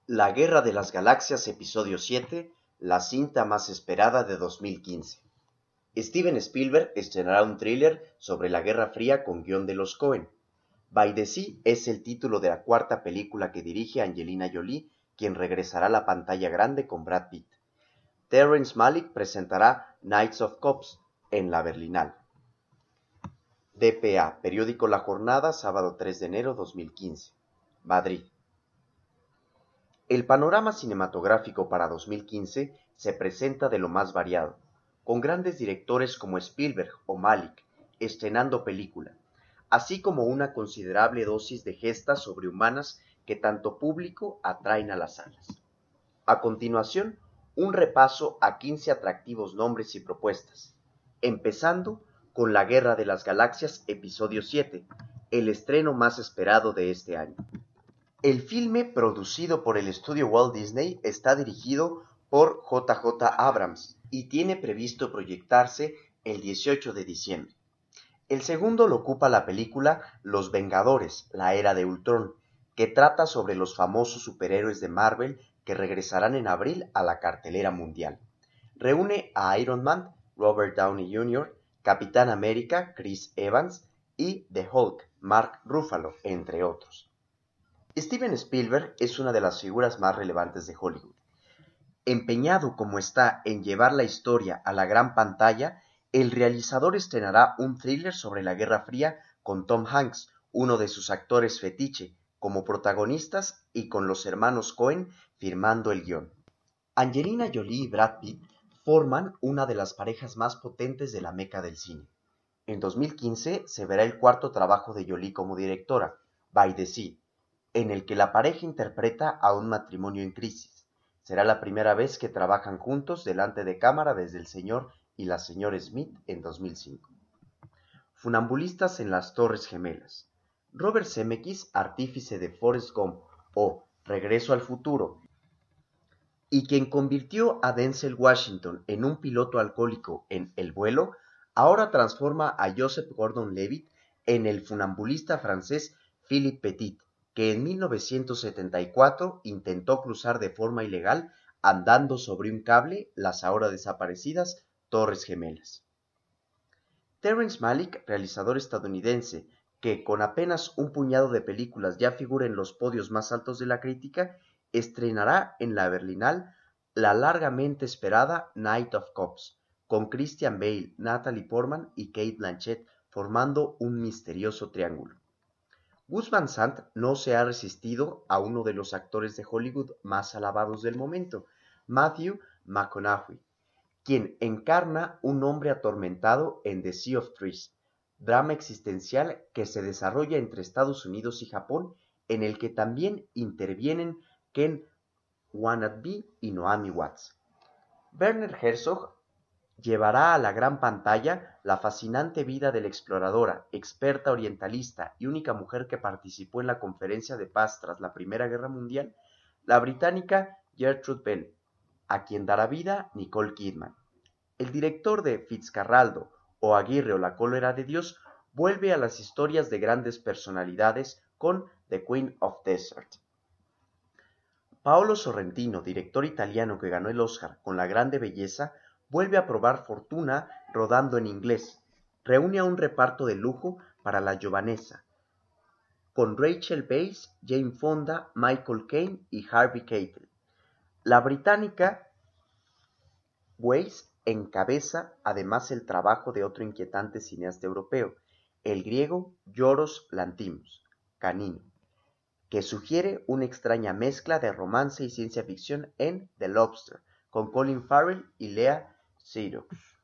La Guerra de las Galaxias Episodio 7, la cinta más esperada de 2015. Steven Spielberg estrenará un thriller sobre la Guerra Fría con guión de los Coen. By the Sea es el título de la cuarta película que dirige Angelina Jolie, quien regresará a la pantalla grande con Brad Pitt. Terrence Malick presentará Knights of Cops en la Berlinale. dpa, periódico La Jornada, sábado 3 de enero 2015. Madrid. El panorama cinematográfico para 2015 se presenta de lo más variado, con grandes directores como Spielberg o Malick estrenando película, así como una considerable dosis de gestas sobrehumanas que tanto público atraen a las salas. A continuación, un repaso a 15 atractivos nombres y propuestas, empezando con La Guerra de las Galaxias Episodio 7, el estreno más esperado de este año. El filme, producido por el estudio Walt Disney, está dirigido por J.J. Abrams y tiene previsto proyectarse el 18 de diciembre. El segundo lo ocupa la película Los Vengadores, la Era de Ultron, que trata sobre los famosos superhéroes de Marvel que regresarán en abril a la cartelera mundial. Reúne a Iron Man, Robert Downey Jr., Capitán América, Chris Evans y The Hulk, Mark Ruffalo, entre otros. Steven Spielberg es una de las figuras más relevantes de Hollywood. Empeñado como está en llevar la historia a la gran pantalla, el realizador estrenará un thriller sobre la Guerra Fría con Tom Hanks, uno de sus actores fetiche, como protagonistas y con los hermanos Coen firmando el guión. Angelina Jolie y Brad Pitt forman una de las parejas más potentes de la meca del cine. En 2015 se verá el cuarto trabajo de Jolie como directora, By the Sea, en el que la pareja interpreta a un matrimonio en crisis. Será la primera vez que trabajan juntos delante de cámara desde El señor y la señora Smith en 2005. Funambulistas en las Torres Gemelas. Robert Zemeckis, artífice de Forrest Gump o Regreso al Futuro, y quien convirtió a Denzel Washington en un piloto alcohólico en El vuelo, ahora transforma a Joseph Gordon-Levitt en el funambulista francés Philippe Petit, que en 1974 intentó cruzar de forma ilegal andando sobre un cable las ahora desaparecidas Torres Gemelas. Terrence Malick, realizador estadounidense, que con apenas un puñado de películas ya figura en los podios más altos de la crítica, estrenará en la Berlinale la largamente esperada Knights of Cops, con Christian Bale, Natalie Portman y Cate Blanchett formando un misterioso triángulo. Gus Van Sant no se ha resistido a uno de los actores de Hollywood más alabados del momento, Matthew McConaughey, quien encarna un hombre atormentado en The Sea of Trees, drama existencial que se desarrolla entre Estados Unidos y Japón, en el que también intervienen Ken Watanabe y Naomi Watts. Werner Herzog llevará a la gran pantalla la fascinante vida de la exploradora, experta orientalista y única mujer que participó en la conferencia de paz tras la Primera Guerra Mundial, la británica Gertrude Bell, a quien dará vida Nicole Kidman. El director de Fitzcarraldo o Aguirre o la cólera de Dios vuelve a las historias de grandes personalidades con The Queen of Desert. Paolo Sorrentino, director italiano que ganó el Oscar con La Grande Belleza, vuelve a probar fortuna rodando en inglés. Reúne a un reparto de lujo para La Giovanessa, con Rachel Weisz, Jane Fonda, Michael Caine y Harvey Keitel. La británica Weisz encabeza además el trabajo de otro inquietante cineasta europeo, el griego Yorgos Lanthimos, Canino, que sugiere una extraña mezcla de romance y ciencia ficción en The Lobster, con Colin Farrell y Lea Seydoux.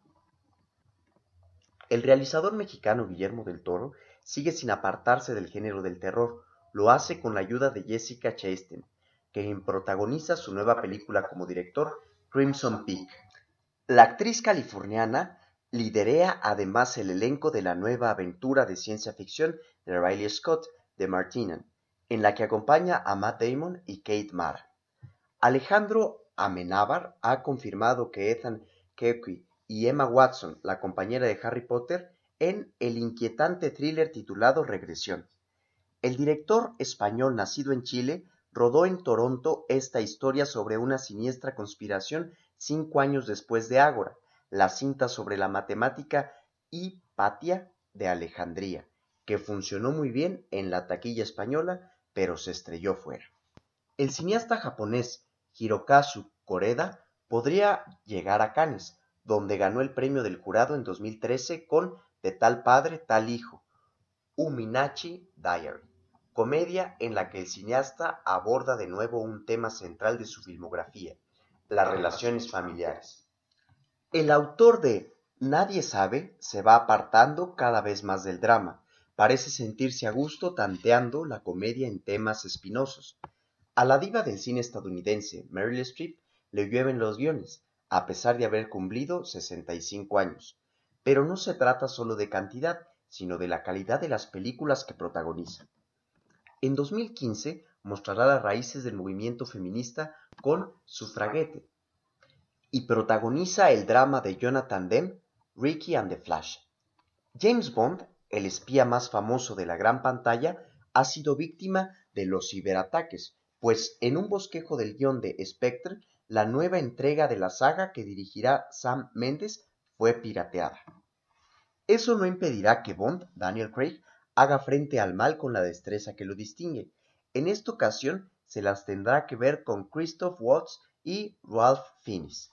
El realizador mexicano Guillermo del Toro sigue sin apartarse del género del terror. Lo hace con la ayuda de Jessica Chastain, quien protagoniza su nueva película como director, Crimson Peak. La actriz californiana liderea además el elenco de la nueva aventura de ciencia ficción de Riley Scott, The Martian, en la que acompaña a Matt Damon y Kate Mara. Alejandro Amenábar ha confirmado que Ethan Hawke y Emma Watson, la compañera de Harry Potter, en el inquietante thriller titulado Regresión. El director español nacido en Chile, rodó en Toronto esta historia sobre una siniestra conspiración 5 años después de Ágora, la cinta sobre la matemática Hipatia de Alejandría, que funcionó muy bien en la taquilla española, pero se estrelló fuera. El cineasta japonés Hirokazu Koreda podría llegar a Cannes, donde ganó el premio del jurado en 2013 con De tal padre, tal hijo, Uminachi Diary, comedia en la que el cineasta aborda de nuevo un tema central de su filmografía, las relaciones familiares. El autor de Nadie sabe se va apartando cada vez más del drama, parece sentirse a gusto tanteando la comedia en temas espinosos. A la diva del cine estadounidense, Meryl Streep, le llueven los guiones, a pesar de haber cumplido 65 años. Pero no se trata solo de cantidad, sino de la calidad de las películas que protagoniza. En 2015 mostrará las raíces del movimiento feminista con Suffragette y protagoniza el drama de Jonathan Demme, Ricky and the Flash. James Bond, el espía más famoso de la gran pantalla, ha sido víctima de los ciberataques, pues en un bosquejo del guión de Spectre, la nueva entrega de la saga que dirigirá Sam Mendes fue pirateada. Eso no impedirá que Bond, Daniel Craig, haga frente al mal con la destreza que lo distingue. En esta ocasión se las tendrá que ver con Christoph Waltz y Ralph Fiennes.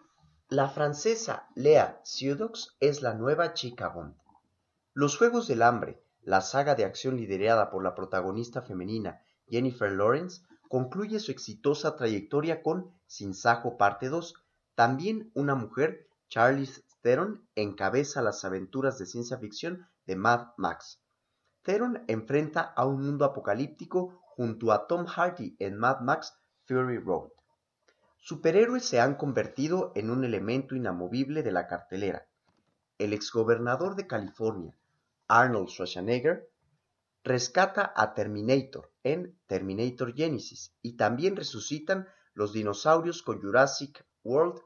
La francesa Léa Seydoux es la nueva chica Bond. Los Juegos del Hambre, la saga de acción liderada por la protagonista femenina Jennifer Lawrence, concluye su exitosa trayectoria con Sin Sajo Parte 2. También una mujer, Charlize Theron, encabeza las aventuras de ciencia ficción de Mad Max. Theron enfrenta a un mundo apocalíptico junto a Tom Hardy en Mad Max Fury Road. Superhéroes se han convertido en un elemento inamovible de la cartelera. El exgobernador de California, Arnold Schwarzenegger, rescata a Terminator en Terminator Genesis y también resucitan los dinosaurios con Jurassic World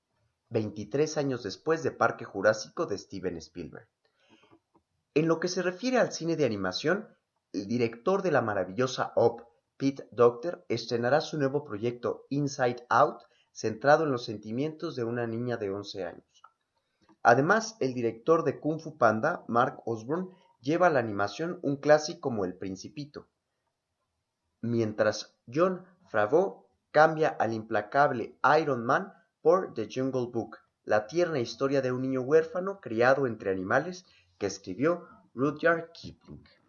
23 años después de Parque Jurásico de Steven Spielberg. En lo que se refiere al cine de animación, el director de la maravillosa Up, Pete Docter, estrenará su nuevo proyecto Inside Out, centrado en los sentimientos de una niña de 11 años. Además, el director de Kung Fu Panda, Mark Osborne, lleva a la animación un clásico como El Principito, mientras Jon Favreau cambia al implacable Iron Man por The Jungle Book, la tierna historia de un niño huérfano criado entre animales que escribió Rudyard Kipling.